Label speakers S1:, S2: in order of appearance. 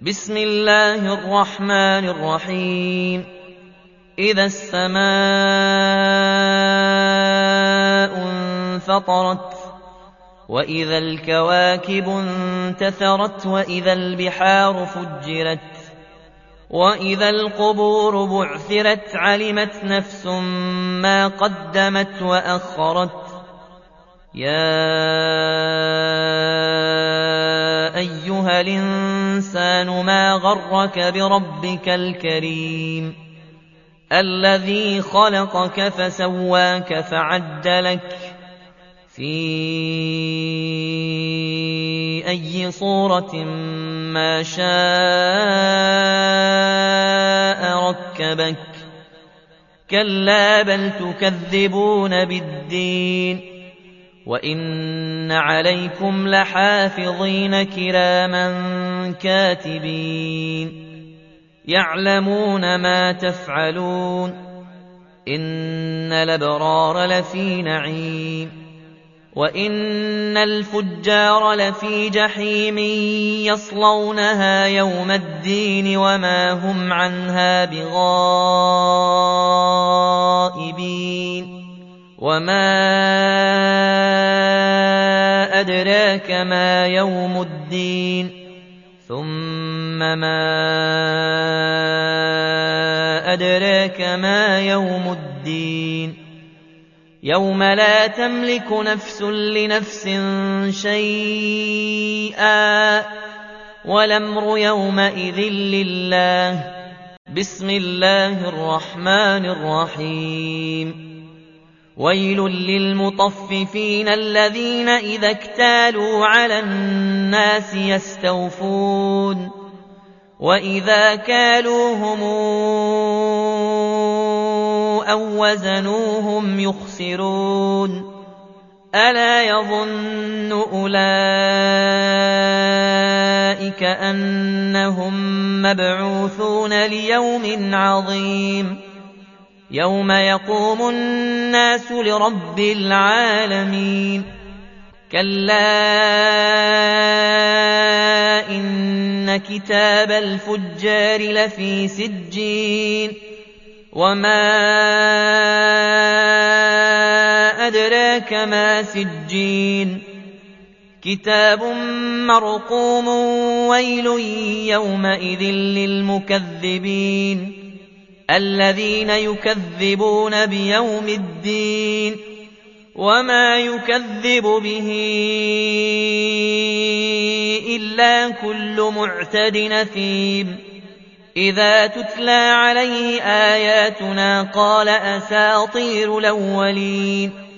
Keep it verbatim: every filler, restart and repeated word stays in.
S1: بسم الله الرحمن الرحيم. إذا السماء انفطرت وإذا الكواكب انتثرت وإذا البحار فجرت وإذا القبور بعثرت علمت نفس ما قدمت وأخرت. يا أيها الإنسان ما غرك بربك الكريم الذي خلقك فسواك فعدلك في أي صورة ما شاء ركبك. كلا بل تكذبون بالدين وإن عليكم لحافظين كراما كاتبين يعلمون ما تفعلون. إن الأبرار لفي نعيم وإن الفجار لفي جحيم يصلونها يوم الدين وما هم عنها بغائبين. وما أدراك ما يوم الدين ثم ما أدراك ما يوم الدين يوم لا تملك نفس لنفس شيئا والأمر يومئذ لله. بسم الله الرحمن الرحيم. ويل للمطففين الذين إذا اكتالوا على الناس يستوفون وإذا كالوهم أو وزنوهم يخسرون. ألا يظن أولئك أنهم مبعوثون ليوم عظيم يوم يقوم الناس لرب العالمين. كلا إن كتاب الفجار لفي سجين وما أدراك ما سجين كتاب مرقوم ويل يومئذ للمكذبين الذين يكذبون بيوم الدين وما يكذب به إلا كل معتد أثيم. إذا تتلى عليه آياتنا قال أساطير الأولين